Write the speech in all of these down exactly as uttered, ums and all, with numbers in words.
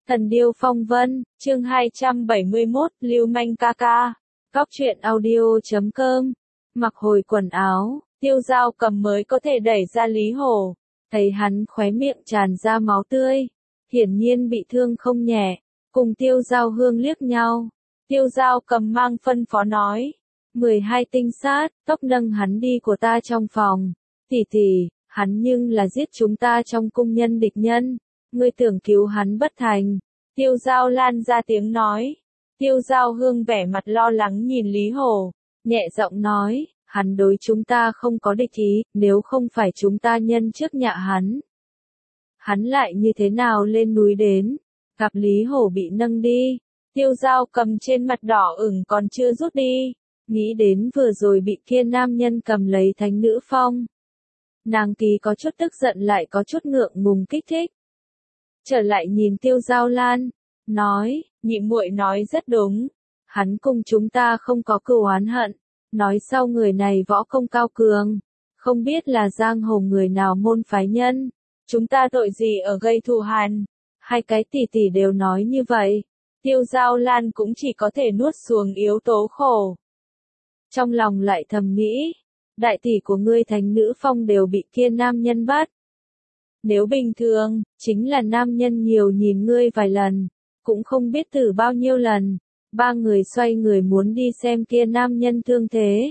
Thần điêu phong vân, chương hai trăm bảy mươi mốt, lưu manh ca ca. Góc truyện audio chấm com. Mặc hồi quần áo, Tiêu Dao Cầm mới có thể đẩy ra Lý Hổ. Thấy hắn khóe miệng tràn ra máu tươi, hiển nhiên bị thương không nhẹ. Cùng Tiêu Dao Hương liếc nhau. Tiêu Dao Cầm mang phân phó nói. mười hai tinh sát, tốc nâng hắn đi của ta trong phòng. Tỷ tỷ, hắn nhưng là giết chúng ta trong cung nhân địch nhân. Ngươi tưởng cứu hắn bất thành. Tiêu Giao Lan ra tiếng nói. Tiêu Giao Hương vẻ mặt lo lắng nhìn Lý Hổ, nhẹ giọng nói, hắn đối chúng ta không có địch ý, nếu không phải chúng ta nhân trước nhạ hắn. Hắn lại như thế nào lên núi đến, gặp Lý Hổ bị nâng đi. Tiêu Giao Cầm trên mặt đỏ ửng còn chưa rút đi, nghĩ đến vừa rồi bị kia nam nhân cầm lấy thánh nữ phong. Nàng kỳ có chút tức giận lại có chút ngượng ngùng kích thích. Trở lại nhìn Tiêu Giao Lan, nói, nhị muội nói rất đúng, hắn cùng chúng ta không có cừu oán hận, nói sau người này võ công cao cường, không biết là giang hồ người nào môn phái nhân, chúng ta tội gì ở gây thù hằn, hai cái tỷ tỷ đều nói như vậy, Tiêu Giao Lan cũng chỉ có thể nuốt xuống yếu tố khổ. Trong lòng lại thầm nghĩ, đại tỷ của ngươi thánh nữ phong đều bị kia nam nhân bắt. Nếu bình thường, chính là nam nhân nhiều nhìn ngươi vài lần, cũng không biết thử bao nhiêu lần, ba người xoay người muốn đi xem kia nam nhân thương thế.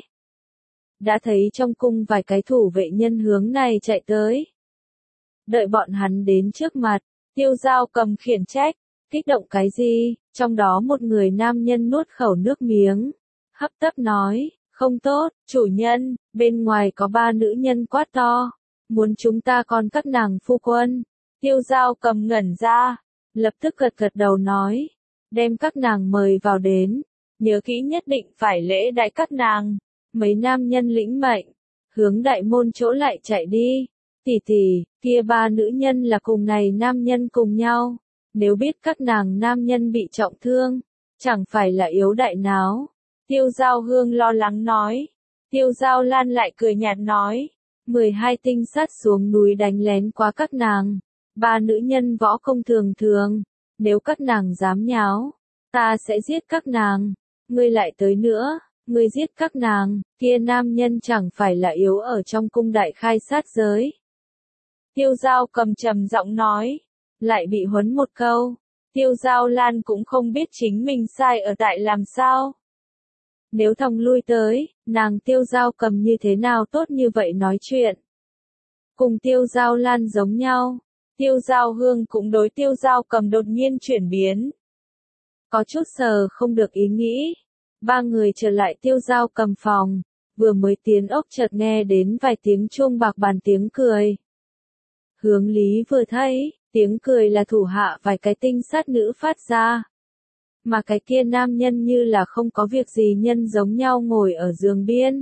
Đã thấy trong cung vài cái thủ vệ nhân hướng này chạy tới. Đợi bọn hắn đến trước mặt, Tiêu Dao Cầm khiển trách, kích động cái gì, trong đó một người nam nhân nuốt khẩu nước miếng, hấp tấp nói, không tốt, chủ nhân, bên ngoài có ba nữ nhân quát to. Muốn chúng ta còn các nàng phu quân. Tiêu Dao Cầm ngẩn ra, lập tức gật gật đầu nói, đem các nàng mời vào đến, nhớ kỹ nhất định phải lễ đãi các nàng. Mấy nam nhân lĩnh mệnh, hướng đại môn chỗ lại chạy đi. Tỷ tỷ, kia ba nữ nhân là cùng này nam nhân cùng nhau, nếu biết các nàng nam nhân bị trọng thương, chẳng phải là yếu đại náo. Tiêu Giao Hương lo lắng nói. Tiêu Giao Lan lại cười nhạt nói. mười hai tinh sát xuống núi đánh lén qua các nàng. Ba nữ nhân võ công thường thường. Nếu các nàng dám nháo, ta sẽ giết các nàng. Ngươi lại tới nữa, ngươi giết các nàng, kia nam nhân chẳng phải là yếu ở trong cung đại khai sát giới. Tiêu Dao Cầm trầm giọng nói, lại bị huấn một câu. Tiêu Giao Lan cũng không biết chính mình sai ở tại làm sao. Nếu thòng lui tới, nàng Tiêu Dao Cầm như thế nào tốt như vậy nói chuyện. Cùng Tiêu Giao Lan giống nhau, Tiêu Giao Hương cũng đối Tiêu Dao Cầm đột nhiên chuyển biến. Có chút sờ không được ý nghĩ. Ba người trở lại Tiêu Dao Cầm phòng, vừa mới tiến ốc chợt nghe đến vài tiếng chuông bạc bàn tiếng cười. Hướng Lý vừa thấy, tiếng cười là thủ hạ vài cái tinh sát nữ phát ra. Mà cái kia nam nhân như là không có việc gì nhân giống nhau ngồi ở giường biên.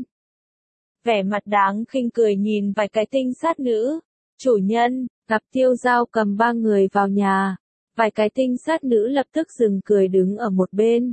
Vẻ mặt đáng khinh cười nhìn vài cái tinh sát nữ. Chủ nhân, gặp Tiêu Dao Cầm ba người vào nhà. Vài cái tinh sát nữ lập tức dừng cười đứng ở một bên.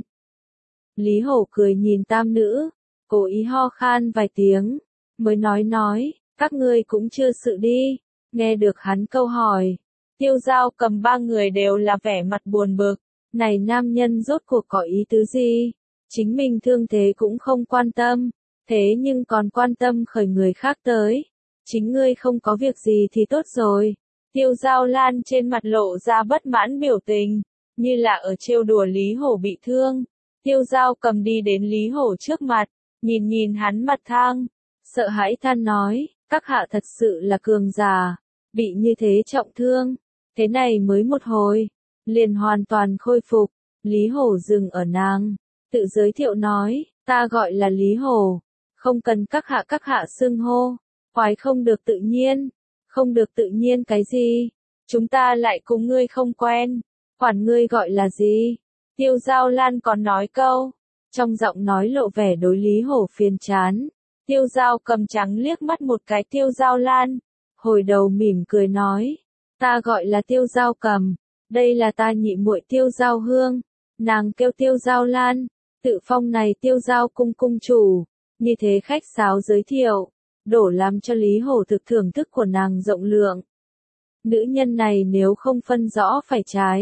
Lý Hổ cười nhìn tam nữ, cố ý ho khan vài tiếng, mới nói nói, các ngươi cũng chưa sự đi. Nghe được hắn câu hỏi, Tiêu Dao Cầm ba người đều là vẻ mặt buồn bực. Này nam nhân rốt cuộc có ý tứ gì? Chính mình thương thế cũng không quan tâm, thế nhưng còn quan tâm khởi người khác tới. Chính ngươi không có việc gì thì tốt rồi. Tiêu Giao Lan trên mặt lộ ra bất mãn biểu tình, như là ở trêu đùa Lý Hổ bị thương. Tiêu Dao Cầm đi đến Lý Hổ trước mặt, nhìn nhìn hắn mặt thang, sợ hãi than nói, các hạ thật sự là cường giả, bị như thế trọng thương, thế này mới một hồi. Liền hoàn toàn khôi phục. Lý Hổ dừng ở nàng, tự giới thiệu nói, ta gọi là Lý Hổ, không cần các hạ các hạ xưng hô, khoái không được tự nhiên, không được tự nhiên cái gì, chúng ta lại cùng ngươi không quen, quản ngươi gọi là gì. Tiêu Giao Lan còn nói câu, trong giọng nói lộ vẻ đối Lý Hổ phiền chán. Tiêu Dao Cầm trắng liếc mắt một cái Tiêu Giao Lan, hồi đầu mỉm cười nói, ta gọi là Tiêu Dao Cầm. Đây là ta nhị muội Tiêu Giao Hương, nàng kêu Tiêu Giao Lan, tự phong này Tiêu Giao cung cung chủ, như thế khách sáo giới thiệu, đổ làm cho Lý Hổ thực thưởng thức của nàng rộng lượng. Nữ nhân này nếu không phân rõ phải trái,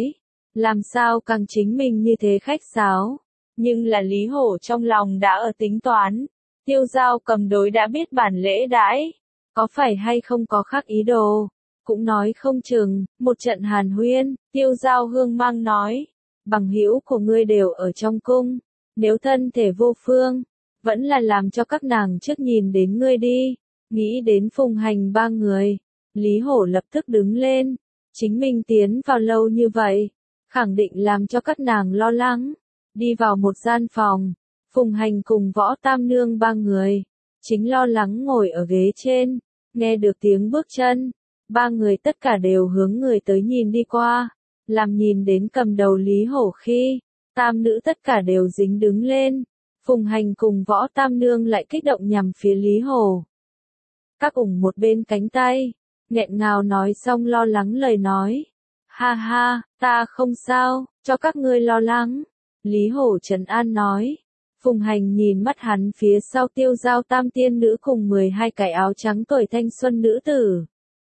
làm sao càng chính mình như thế khách sáo. Nhưng là Lý Hổ trong lòng đã ở tính toán, Tiêu Giao Cầm đối đã biết bản lễ đãi, có phải hay không có khác ý đồ, cũng nói không chừng. Một trận hàn huyên, Tiêu Giao Hương mang nói, bằng hữu của ngươi đều ở trong cung, nếu thân thể vô phương, vẫn là làm cho các nàng trước nhìn đến ngươi đi. Nghĩ đến Phùng Hành ba người, Lý Hổ lập tức đứng lên, chính mình tiến vào lâu như vậy, khẳng định làm cho các nàng lo lắng. Đi vào một gian phòng, Phùng Hành cùng Võ Tam Nương ba người, chính lo lắng ngồi ở ghế trên, nghe được tiếng bước chân, ba người tất cả đều hướng người tới nhìn đi qua, làm nhìn đến cầm đầu Lý Hổ khi, tam nữ tất cả đều dính đứng lên, Phùng Hành cùng Võ Tam Nương lại kích động nhằm phía Lý Hổ. Các ủng một bên cánh tay, nghẹn ngào nói xong lo lắng lời nói, ha ha, ta không sao, cho các ngươi lo lắng. Lý Hổ trấn an nói. Phùng Hành nhìn mắt hắn phía sau Tiêu Giao tam tiên nữ cùng mười hai cái áo trắng tuổi thanh xuân nữ tử.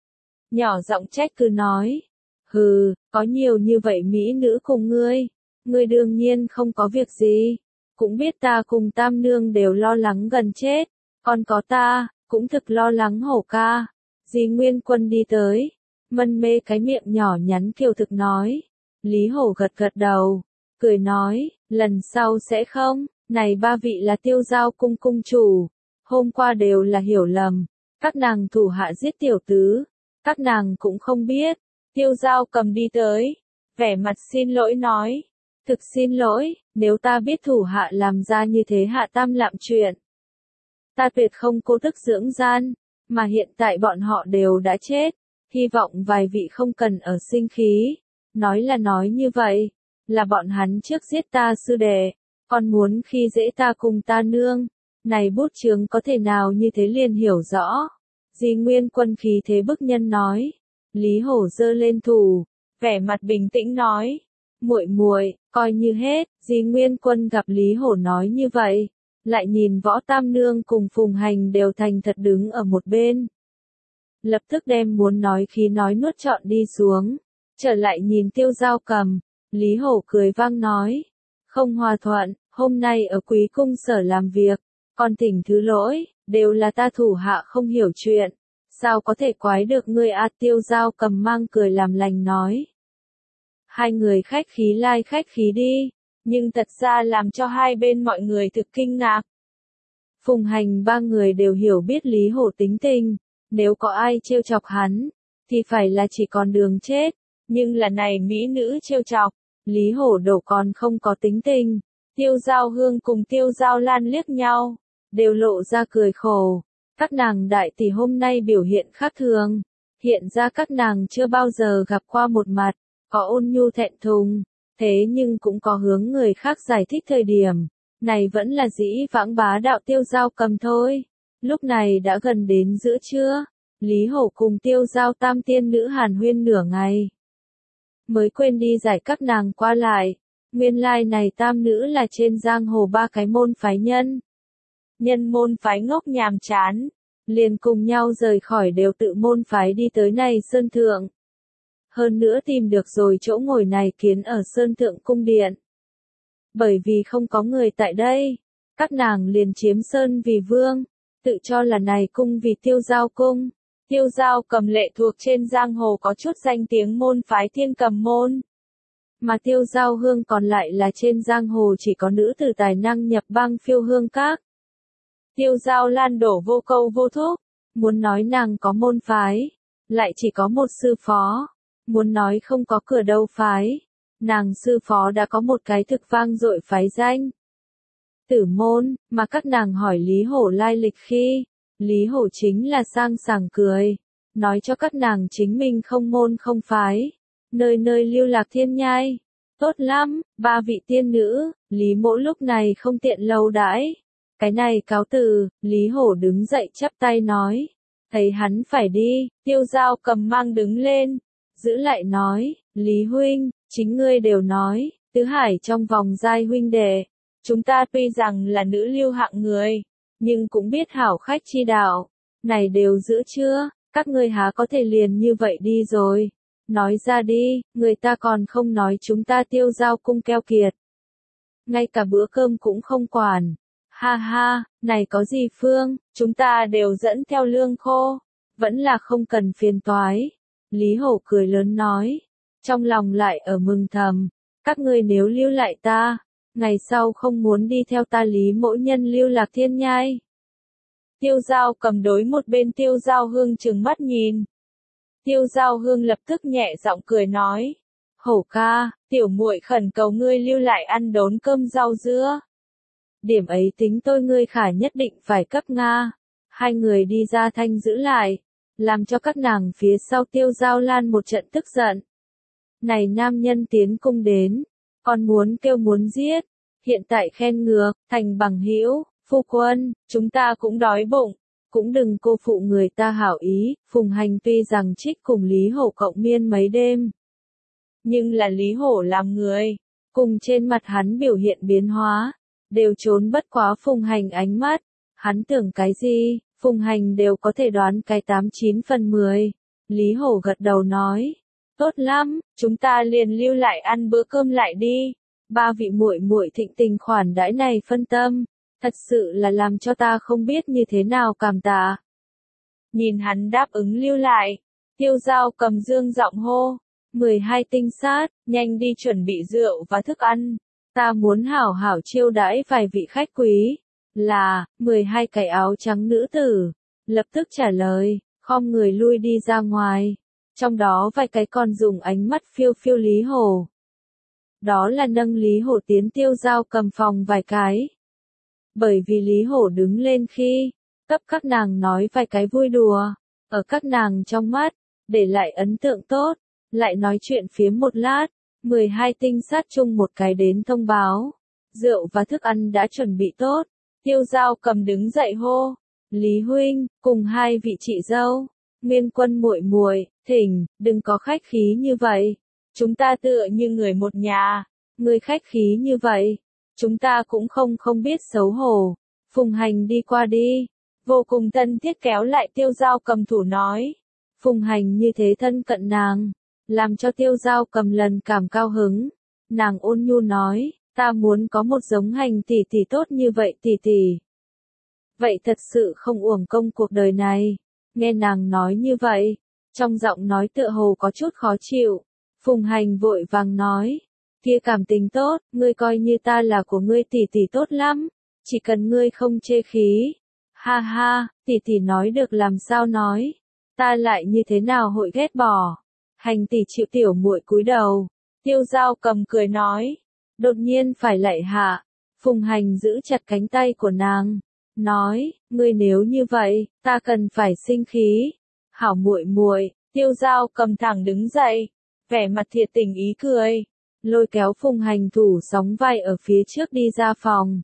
Nhỏ giọng trách cứ nói. Hừ, có nhiều như vậy mỹ nữ cùng ngươi. Ngươi đương nhiên không có việc gì. Cũng biết ta cùng tam nương đều lo lắng gần chết. Còn có ta, cũng thực lo lắng Hổ ca. Di Nguyên Quân đi tới. Mân mê cái miệng nhỏ nhắn kiều thực nói. Lý Hổ gật gật đầu. Cười nói, lần sau sẽ không, này ba vị là Tiêu Giao cung cung chủ, hôm qua đều là hiểu lầm, các nàng thủ hạ giết tiểu tứ, các nàng cũng không biết. Tiêu Giao Cầm đi tới, vẻ mặt xin lỗi nói, thực xin lỗi, nếu ta biết thủ hạ làm ra như thế hạ tam lạm chuyện. Ta tuyệt không cố tức dưỡng gian, mà hiện tại bọn họ đều đã chết, hy vọng vài vị không cần ở sinh khí, nói là nói như vậy. Là bọn hắn trước giết ta sư đệ, còn muốn khi dễ ta cùng ta nương, này bút chướng có thể nào như thế liền hiểu rõ. Di Nguyên Quân khí thế bức nhân nói, Lý Hổ giơ lên thủ, vẻ mặt bình tĩnh nói, muội muội, coi như hết. Di Nguyên Quân gặp Lý Hổ nói như vậy, lại nhìn Võ Tam Nương cùng Phùng Hành đều thành thật đứng ở một bên. Lập tức đem muốn nói khí nói nuốt trọn đi xuống, trở lại nhìn Tiêu Giao Cầm. Lý Hổ cười vang nói, không hòa thuận, hôm nay ở Quý cung sở làm việc, còn thỉnh thứ lỗi, đều là ta thủ hạ không hiểu chuyện, sao có thể quái được ngươi a. Tiêu Giao Cầm mang cười làm lành nói. Hai người khách khí lai khách khí đi, nhưng thật ra làm cho hai bên mọi người thực kinh ngạc. Phùng Hành ba người đều hiểu biết Lý Hổ tính tình, nếu có ai trêu chọc hắn, thì phải là chỉ còn đường chết, nhưng là này mỹ nữ trêu chọc. Lý Hổ đổ còn không có tính tình. Tiêu Giao Hương cùng Tiêu Giao Lan liếc nhau, đều lộ ra cười khổ. Các nàng đại tỷ hôm nay biểu hiện khác thường, hiện ra các nàng chưa bao giờ gặp qua một mặt, có ôn nhu thẹn thùng, thế nhưng cũng có hướng người khác giải thích thời điểm. Này vẫn là dĩ vãng bá đạo Tiêu Giao Cầm thôi. Lúc này đã gần đến giữa trưa, Lý Hổ cùng Tiêu Giao tam tiên nữ hàn huyên nửa ngày. Mới quên đi giải các nàng qua lại, nguyên lai này tam nữ là trên giang hồ ba cái môn phái nhân. Nhân môn phái ngốc nhàm chán, liền cùng nhau rời khỏi đều tự môn phái đi tới này sơn thượng. Hơn nữa tìm được rồi chỗ ngồi này kiến ở sơn thượng cung điện. Bởi vì không có người tại đây, các nàng liền chiếm sơn vì vương, tự cho là này cung vì Tiêu Giao cung. Tiêu Giao Cầm lệ thuộc trên giang hồ có chút danh tiếng môn phái Thiên Cầm môn. Mà Tiêu Giao Hương còn lại là trên giang hồ chỉ có nữ tử tài năng nhập bang phiêu hương các. Tiêu Giao Lan đổ vô câu vô thúc, muốn nói nàng có môn phái, lại chỉ có một sư phó, muốn nói không có cửa đâu phái, nàng sư phó đã có một cái thực vang dội phái danh. Tử môn, mà các nàng hỏi Lý Hổ lai lịch khi, Lý Hổ chính là sang sảng cười, nói cho các nàng chính mình không môn không phái, nơi nơi lưu lạc thiên nhai. Tốt lắm, ba vị tiên nữ, Lý Mỗ lúc này không tiện lâu đãi. Cái này cáo từ, Lý Hổ đứng dậy chắp tay nói. Thấy hắn phải đi, Tiêu Giao Cầm mang đứng lên, giữ lại nói, Lý huynh, chính ngươi đều nói, tứ hải trong vòng giai huynh đệ, chúng ta tuy rằng là nữ lưu hạng người, nhưng cũng biết hảo khách chi đạo, này đều giữ chưa, các ngươi há có thể liền như vậy đi rồi. nói ra đi, người ta còn không nói chúng ta Tiêu Giao cung keo kiệt. Ngay cả bữa cơm cũng không quản. Ha ha, này có gì Phương, chúng ta đều dẫn theo lương khô, vẫn là không cần phiền toái. Lý Hổ cười lớn nói, trong lòng lại ở mừng thầm, các ngươi nếu lưu lại ta, ngày sau không muốn đi theo ta Lý mỗ nhân lưu lạc thiên nhai. Tiêu Giao cầm đối một bên Tiêu Giao Hương trừng mắt nhìn. Tiêu Giao Hương lập tức nhẹ giọng cười nói, Hổ ca, tiểu muội khẩn cầu ngươi lưu lại ăn đốn cơm rau dưa. Điểm ấy tính tôi ngươi khả nhất định phải cấp Nga. Hai người đi ra thanh giữ lại, làm cho các nàng phía sau Tiêu Giao Lan một trận tức giận. Này nam nhân tiến cung đến, còn muốn kêu muốn giết, hiện tại khen ngược, thành bằng hữu, phu quân, chúng ta cũng đói bụng, cũng đừng cô phụ người ta hảo ý. Phùng Hành tuy rằng trích cùng Lý Hổ cộng miên mấy đêm, nhưng là Lý Hổ làm người, cùng trên mặt hắn biểu hiện biến hóa, đều trốn bất quá Phùng Hành ánh mắt. Hắn tưởng cái gì, Phùng Hành đều có thể đoán cái tám chín phần mười. Lý Hổ gật đầu nói, tốt lắm, chúng ta liền lưu lại ăn bữa cơm lại đi. Ba vị muội muội thịnh tình khoản đãi này phân tâm, thật sự là làm cho ta không biết như thế nào cảm tạ. Nhìn hắn đáp ứng lưu lại, Tiêu Giao cầm dương giọng hô, mười hai tinh sát, nhanh đi chuẩn bị rượu và thức ăn, ta muốn hảo hảo chiêu đãi vài vị khách quý. Là, mười hai cái áo trắng nữ tử, lập tức trả lời, khom người lui đi ra ngoài, trong đó vài cái còn dùng ánh mắt phiêu phiêu Lý Hổ. Đó là nâng Lý Hổ tiến Tiêu Giao cầm phòng vài cái. Bởi vì Lý Hổ đứng lên khi, cấp các nàng nói vài cái vui đùa, ở các nàng trong mắt, để lại ấn tượng tốt, lại nói chuyện phiếm một lát, mười hai tinh sát chung một cái đến thông báo, rượu và thức ăn đã chuẩn bị tốt. Tiêu Giao cầm đứng dậy hô, Lý huynh, cùng hai vị chị dâu, Nguyên Quân muội muội, thỉnh, đừng có khách khí như vậy, chúng ta tựa như người một nhà, người khách khí như vậy, chúng ta cũng không không biết xấu hổ. Phùng Hành đi qua đi, vô cùng thân thiết kéo lại Tiêu Giao cầm thủ nói, Phùng Hành như thế thân cận nàng, làm cho Tiêu Giao cầm lần cảm cao hứng. Nàng ôn nhu nói, ta muốn có một giống Hành tỷ tỷ tốt như vậy tỷ tỷ. Vậy thật sự không uổng công cuộc đời này. Nghe nàng nói như vậy, trong giọng nói tựa hồ có chút khó chịu. Phùng Hành vội vàng nói, kia cảm tình tốt, ngươi coi như ta là của ngươi tỷ tỷ tốt lắm, chỉ cần ngươi không chê khí. Ha ha, tỷ tỷ nói được làm sao nói, ta lại như thế nào hội ghét bỏ. Hành tỷ chịu tiểu muội cúi đầu. Tiêu Giao cầm cười nói, đột nhiên phải lạy hạ. Phùng Hành giữ chặt cánh tay của nàng, nói, ngươi nếu như vậy, ta cần phải sinh khí. Hảo muội muội. Tiêu Giao cầm thẳng đứng dậy, vẻ mặt thiệt tình ý cười, lôi kéo Phùng Hành thủ sóng vai ở phía trước đi ra phòng.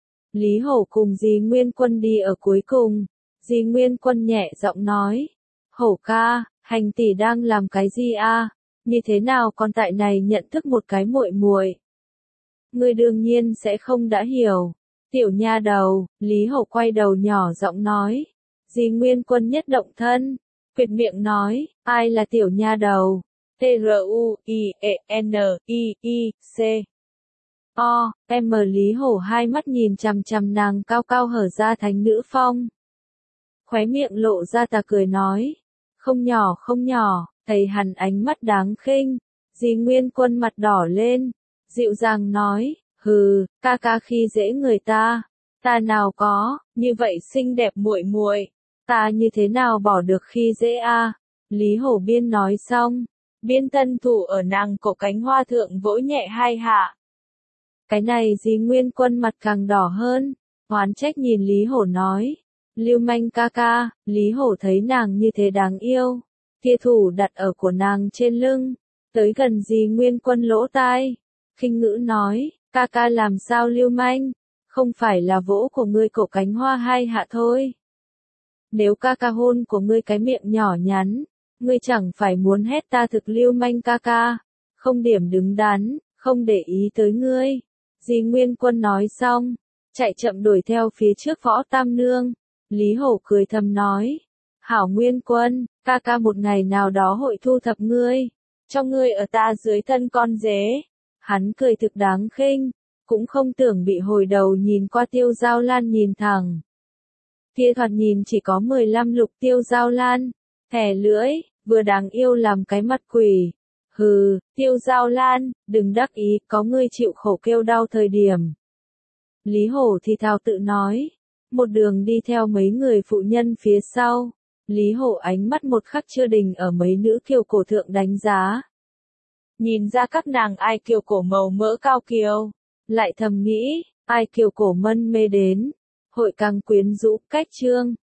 Lý Hổ cùng dì Nguyên Quân đi ở cuối cùng. Dì Nguyên Quân nhẹ giọng nói, Hổ ca, Hành tỷ đang làm cái gì a? Như thế nào còn tại này nhận thức một cái muội muội? Ngươi đương nhiên sẽ không đã hiểu. Tiểu nha đầu. Lý Hổ quay đầu nhỏ giọng nói. Dì Nguyên Quân nhất động thân, quyệt miệng nói, ai là tiểu nha đầu? T R U I E N I I C O, em mở Lý Hổ hai mắt nhìn chằm chằm nàng cao cao hở ra thánh nữ phong. Khóe miệng lộ ra tà cười nói, không nhỏ không nhỏ, thấy hắn ánh mắt đáng khinh. Dì Nguyên Quân mặt đỏ lên, dịu dàng nói, hừ, ca ca khi dễ người ta, ta nào có, như vậy xinh đẹp muội muội, ta như thế nào bỏ được khi dễ a? Lý Hổ biên nói xong, biên tân thủ ở nàng cổ cánh hoa thượng vỗ nhẹ hai hạ. Cái này dì Nguyên Quân mặt càng đỏ hơn, oán trách nhìn Lý Hổ nói, lưu manh ca ca. Lý Hổ thấy nàng như thế đáng yêu, kia thủ đặt ở của nàng trên lưng, tới gần dì Nguyên Quân lỗ tai, khinh ngữ nói, ca ca làm sao lưu manh, không phải là vỗ của ngươi cổ cánh hoa hai hạ thôi. Nếu ca ca hôn của ngươi cái miệng nhỏ nhắn, ngươi chẳng phải muốn hét ta thực lưu manh ca ca, không điểm đứng đắn, không để ý tới ngươi. Dì Nguyên Quân nói xong, chạy chậm đuổi theo phía trước Võ Tam Nương. Lý Hổ cười thầm nói, hảo Nguyên Quân, ca ca một ngày nào đó hội thu thập ngươi. cho ngươi ở ta dưới thân con dế. Hắn cười thực đáng khinh, cũng không tưởng bị hồi đầu nhìn qua Tiêu Giao Lan nhìn thẳng. Kia thoạt nhìn chỉ có mười lăm lục Tiêu Giao Lan, thè lưỡi, vừa đáng yêu làm cái mặt quỷ. Hừ, Tiêu Giao Lan, đừng đắc ý, có ngươi chịu khổ kêu đau thời điểm. Lý Hổ thì thào tự nói, một đường đi theo mấy người phụ nhân phía sau. Lý Hổ ánh mắt một khắc chưa đình ở mấy nữ kiều cổ thượng đánh giá. Nhìn ra các nàng ai kiều cổ màu mỡ cao kiều, lại thầm nghĩ, ai kiều cổ mân mê đến, hội càng quyến rũ, cách trương.